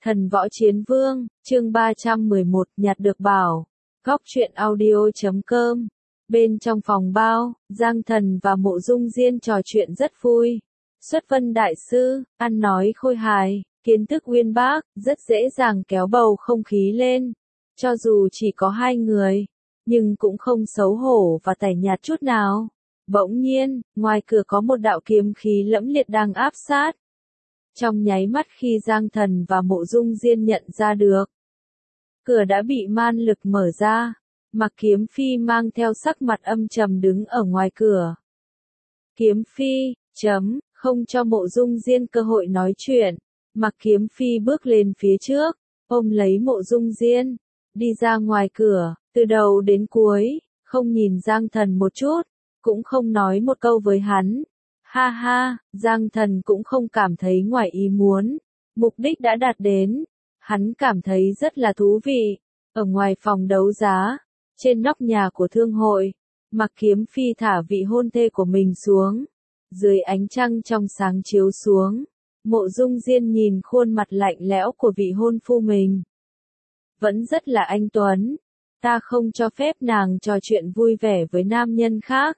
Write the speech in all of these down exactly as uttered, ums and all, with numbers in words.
Thần Võ Chiến Vương, chương ba trăm mười một, nhặt được bảo. Góc truyện audio chấm com. Bên trong phòng bao, Giang Thần và Mộ Dung Diên trò chuyện rất vui. Xuất Vân Đại Sư, ăn nói khôi hài, kiến thức uyên bác, rất dễ dàng kéo bầu không khí lên. Cho dù chỉ có hai người, nhưng cũng không xấu hổ và tẻ nhạt chút nào. Bỗng nhiên, ngoài cửa có một đạo kiếm khí lẫm liệt đang áp sát. Trong nháy mắt khi Giang Thần và Mộ Dung Diên nhận ra được, cửa đã bị man lực mở ra. Mặc Kiếm Phi mang theo sắc mặt âm trầm đứng ở ngoài cửa. Kiếm Phi, chấm, không cho Mộ Dung Diên cơ hội nói chuyện. Mặc Kiếm Phi bước lên phía trước, ôm lấy Mộ Dung Diên, đi ra ngoài cửa, từ đầu đến cuối, không nhìn Giang Thần một chút, cũng không nói một câu với hắn. Ha ha, Giang Thần cũng không cảm thấy ngoài ý muốn, mục đích đã đạt đến, hắn cảm thấy rất là thú vị. Ở ngoài phòng đấu giá, trên nóc nhà của thương hội, Mặc Kiếm Phi thả vị hôn thê của mình xuống, dưới ánh trăng trong sáng chiếu xuống, Mộ Dung Diên nhìn khuôn mặt lạnh lẽo của vị hôn phu mình. Vẫn rất là anh tuấn, ta không cho phép nàng trò chuyện vui vẻ với nam nhân khác.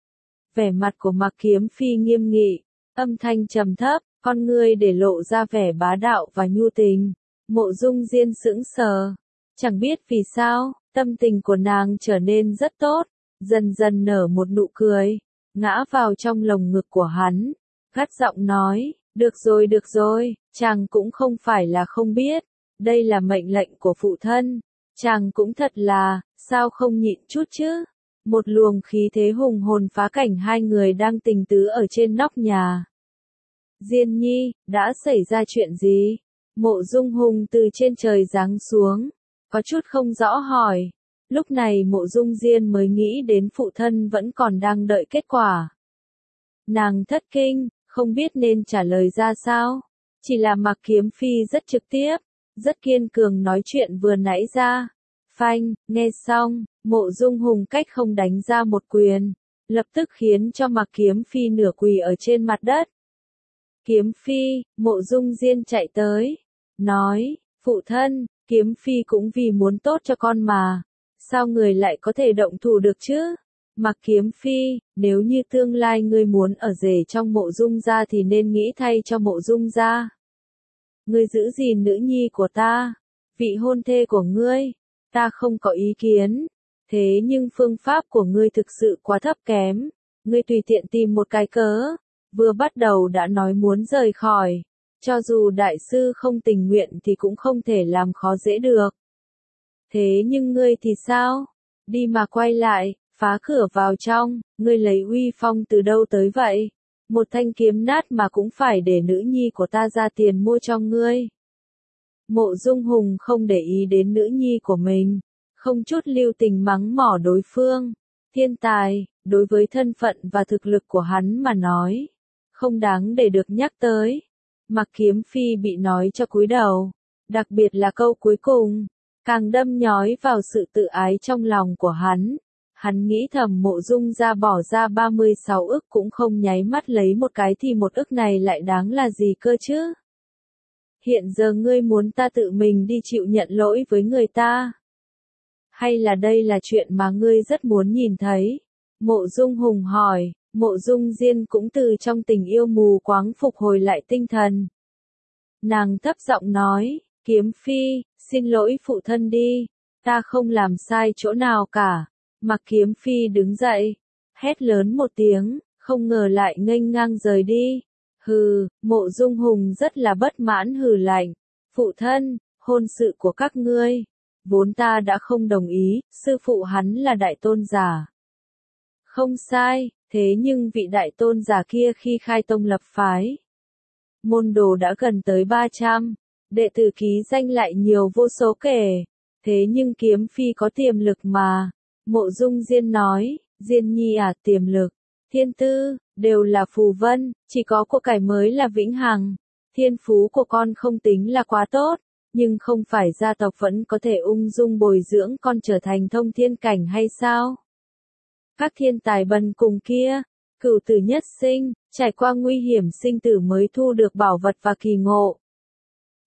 Vẻ mặt của Mặc Kiếm Phi nghiêm nghị, âm thanh trầm thấp, con ngươi để lộ ra vẻ bá đạo và nhu tình. Mộ Dung Diên sững sờ, chẳng biết vì sao, tâm tình của nàng trở nên rất tốt, dần dần nở một nụ cười, ngã vào trong lồng ngực của hắn, gắt giọng nói, được rồi được rồi, chàng cũng không phải là không biết, đây là mệnh lệnh của phụ thân, chàng cũng thật là, sao không nhịn chút chứ. Một luồng khí thế hùng hồn phá cảnh hai người đang tình tứ ở trên nóc nhà. Diên nhi, đã xảy ra chuyện gì? Mộ Dung Hùng từ trên trời giáng xuống, có chút không rõ hỏi. Lúc này Mộ Dung Diên mới nghĩ đến phụ thân vẫn còn đang đợi kết quả. Nàng thất kinh, không biết nên trả lời ra sao. Chỉ là Mặc Kiếm Phi rất trực tiếp, rất kiên cường nói chuyện vừa nãy ra. Phanh, nghe xong, Mộ Dung Hùng cách không đánh ra một quyền, lập tức khiến cho Mặc Kiếm Phi nửa quỳ ở trên mặt đất. Kiếm Phi, Mộ Dung Diên chạy tới, nói, phụ thân, Kiếm Phi cũng vì muốn tốt cho con mà, sao người lại có thể động thủ được chứ? Mặc Kiếm Phi, nếu như tương lai ngươi muốn ở rể trong Mộ Dung gia thì nên nghĩ thay cho Mộ Dung gia. Ngươi giữ gìn nữ nhi của ta, vị hôn thê của ngươi, ta không có ý kiến. Thế nhưng phương pháp của ngươi thực sự quá thấp kém, ngươi tùy tiện tìm một cái cớ, vừa bắt đầu đã nói muốn rời khỏi, cho dù đại sư không tình nguyện thì cũng không thể làm khó dễ được. Thế nhưng ngươi thì sao? Đi mà quay lại, phá cửa vào trong, ngươi lấy uy phong từ đâu tới vậy? Một thanh kiếm nát mà cũng phải để nữ nhi của ta ra tiền mua cho ngươi. Mộ Dung Hùng không để ý đến nữ nhi của mình, không chút lưu tình mắng mỏ đối phương. Thiên tài, đối với thân phận và thực lực của hắn mà nói, không đáng để được nhắc tới. Mặc Kiếm Phi bị nói cho cúi đầu, đặc biệt là câu cuối cùng, càng đâm nhói vào sự tự ái trong lòng của hắn. Hắn nghĩ thầm Mộ Dung gia bỏ ra ba mươi sáu ức cũng không nháy mắt lấy một cái thì một ức này lại đáng là gì cơ chứ? Hiện giờ ngươi muốn ta tự mình đi chịu nhận lỗi với người ta? Hay là đây là chuyện mà ngươi rất muốn nhìn thấy? Mộ Dung Hùng hỏi. Mộ Dung Diên cũng từ trong tình yêu mù quáng phục hồi lại tinh thần. Nàng thấp giọng nói, Kiếm Phi, xin lỗi phụ thân đi, ta không làm sai chỗ nào cả. Mặc Kiếm Phi đứng dậy, hét lớn một tiếng, không ngờ lại nghênh ngang rời đi. Hừ, Mộ Dung Hùng rất là bất mãn hừ lạnh, phụ thân, hôn sự của các ngươi, vốn ta đã không đồng ý, sư phụ hắn là đại tôn giả. Không sai, thế nhưng vị đại tôn giả kia khi khai tông lập phái, môn đồ đã gần tới ba trăm, đệ tử ký danh lại nhiều vô số kể, thế nhưng Kiếm Phi có tiềm lực mà. Mộ Dung Diên nói, Diên nhi à, tiềm lực, thiên tư, đều là phù vân, chỉ có của cải mới là vĩnh hằng. Thiên phú của con không tính là quá tốt, nhưng không phải gia tộc vẫn có thể ung dung bồi dưỡng con trở thành thông thiên cảnh hay sao? Các thiên tài bần cùng kia, cửu tử nhất sinh, trải qua nguy hiểm sinh tử mới thu được bảo vật và kỳ ngộ.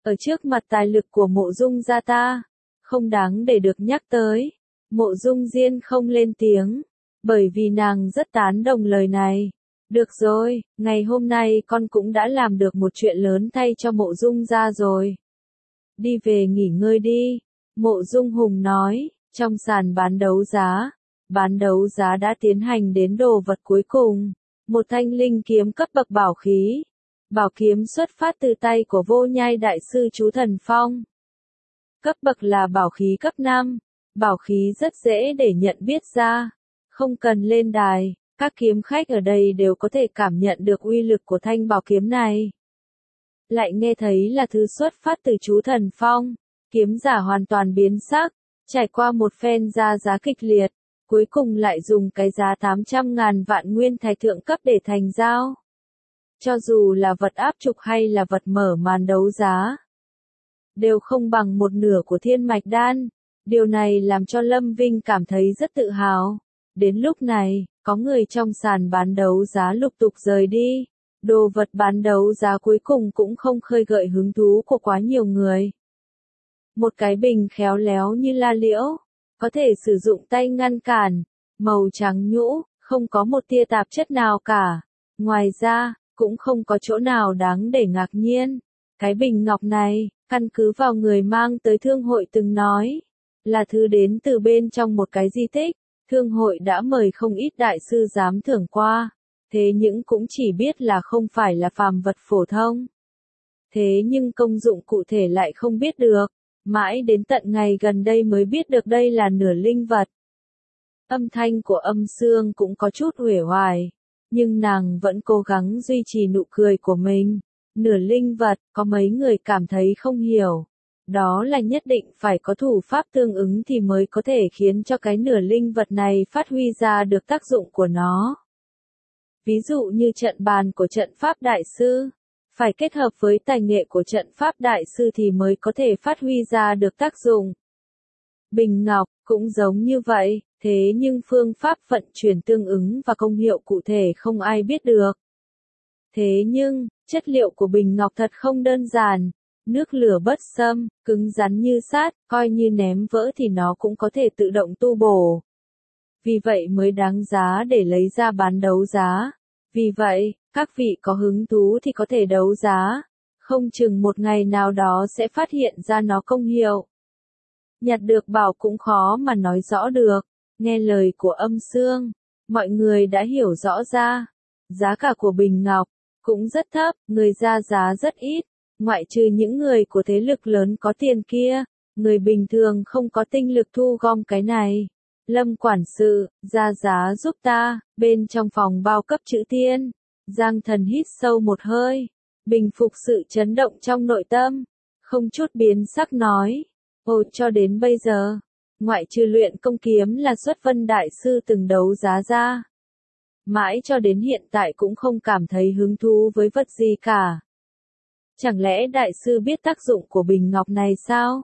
Ở trước mặt tài lực của Mộ Dung gia ta, không đáng để được nhắc tới. Mộ Dung Diên không lên tiếng, bởi vì nàng rất tán đồng lời này. Được rồi, ngày hôm nay con cũng đã làm được một chuyện lớn thay cho Mộ Dung gia rồi. Đi về nghỉ ngơi đi, Mộ Dung Hùng nói. Trong sàn bán đấu giá, bán đấu giá đã tiến hành đến đồ vật cuối cùng, một thanh linh kiếm cấp bậc bảo khí. Bảo kiếm xuất phát từ tay của Vô Nhai đại sư chú Thần Phong. Cấp bậc là bảo khí cấp năm, bảo khí rất dễ để nhận biết ra, không cần lên đài, các kiếm khách ở đây đều có thể cảm nhận được uy lực của thanh bảo kiếm này. Lại nghe thấy là thứ xuất phát từ chú Thần Phong, kiếm giả hoàn toàn biến sắc, trải qua một phen ra giá kịch liệt, cuối cùng lại dùng cái giá tám trăm ngàn vạn nguyên thạch thượng cấp để thành giao. Cho dù là vật áp trục hay là vật mở màn đấu giá, đều không bằng một nửa của thiên mạch đan. Điều này làm cho Lâm Vinh cảm thấy rất tự hào. Đến lúc này, có người trong sàn bán đấu giá lục tục rời đi. Đồ vật bán đấu giá cuối cùng cũng không khơi gợi hứng thú của quá nhiều người. Một cái bình khéo léo như la liễu, có thể sử dụng tay ngăn cản, màu trắng nhũ, không có một tia tạp chất nào cả. Ngoài ra, cũng không có chỗ nào đáng để ngạc nhiên. Cái bình ngọc này, căn cứ vào người mang tới thương hội từng nói, là thứ đến từ bên trong một cái di tích. Thương hội đã mời không ít đại sư giám thưởng qua, thế nhưng cũng chỉ biết là không phải là phàm vật phổ thông. Thế nhưng công dụng cụ thể lại không biết được, mãi đến tận ngày gần đây mới biết được đây là nửa linh vật. Âm thanh của Âm Sương cũng có chút uể oải, nhưng nàng vẫn cố gắng duy trì nụ cười của mình. Nửa linh vật, có mấy người cảm thấy không hiểu. Đó là nhất định phải có thủ pháp tương ứng thì mới có thể khiến cho cái nửa linh vật này phát huy ra được tác dụng của nó. Ví dụ như trận bàn của trận pháp đại sư, phải kết hợp với tài nghệ của trận pháp đại sư thì mới có thể phát huy ra được tác dụng. Bình ngọc, cũng giống như vậy, thế nhưng phương pháp vận chuyển tương ứng và công hiệu cụ thể không ai biết được. Thế nhưng, chất liệu của bình ngọc thật không đơn giản, nước lửa bất xâm, cứng rắn như sắt, coi như ném vỡ thì nó cũng có thể tự động tu bổ. Vì vậy mới đáng giá để lấy ra bán đấu giá. Vì vậy, các vị có hứng thú thì có thể đấu giá, không chừng một ngày nào đó sẽ phát hiện ra nó công hiệu. Nhặt được bảo cũng khó mà nói rõ được, nghe lời của Âm Sương, mọi người đã hiểu rõ ra. Giá cả của bình ngọc cũng rất thấp, người ra giá rất ít, ngoại trừ những người của thế lực lớn có tiền kia, người bình thường không có tinh lực thu gom cái này. Lâm quản sự, ra giá giúp ta, bên trong phòng bao cấp chữ thiên. Giang Thần hít sâu một hơi, bình phục sự chấn động trong nội tâm, không chút biến sắc nói, ồ cho đến bây giờ, ngoại trừ luyện công kiếm là Xuất Vân Đại Sư từng đấu giá ra. Mãi cho đến hiện tại cũng không cảm thấy hứng thú với vật gì cả. Chẳng lẽ Đại Sư biết tác dụng của bình ngọc này sao?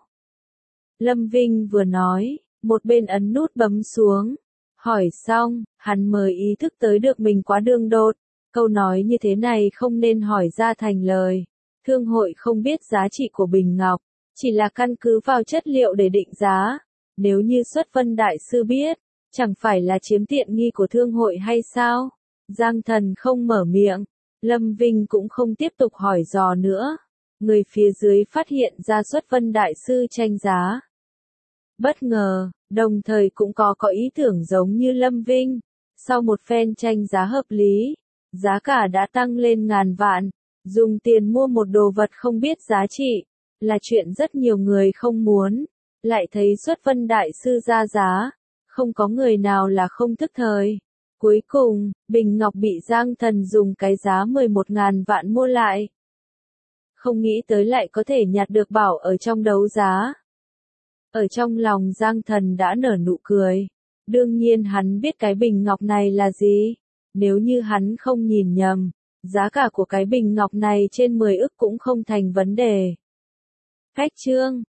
Lâm Vinh vừa nói, một bên ấn nút bấm xuống. Hỏi xong, hắn mới ý thức tới được mình quá đường đột. Câu nói như thế này không nên hỏi ra thành lời. Thương hội không biết giá trị của bình ngọc, chỉ là căn cứ vào chất liệu để định giá. Nếu như Xuất Vân Đại Sư biết, chẳng phải là chiếm tiện nghi của thương hội hay sao? Giang Thần không mở miệng, Lâm Vinh cũng không tiếp tục hỏi dò nữa. Người phía dưới phát hiện ra Xuất Vân Đại Sư tranh giá. Bất ngờ, đồng thời cũng có có ý tưởng giống như Lâm Vinh. Sau một phen tranh giá hợp lý, giá cả đã tăng lên ngàn vạn. Dùng tiền mua một đồ vật không biết giá trị, là chuyện rất nhiều người không muốn. Lại thấy Xuất Vân Đại Sư ra giá, không có người nào là không thức thời. Cuối cùng, bình ngọc bị Giang Thần dùng cái giá mười một ngàn vạn mua lại. Không nghĩ tới lại có thể nhặt được bảo ở trong đấu giá. Ở trong lòng Giang Thần đã nở nụ cười. Đương nhiên hắn biết cái bình ngọc này là gì. Nếu như hắn không nhìn nhầm, giá cả của cái bình ngọc này trên mười ức cũng không thành vấn đề. Khách chương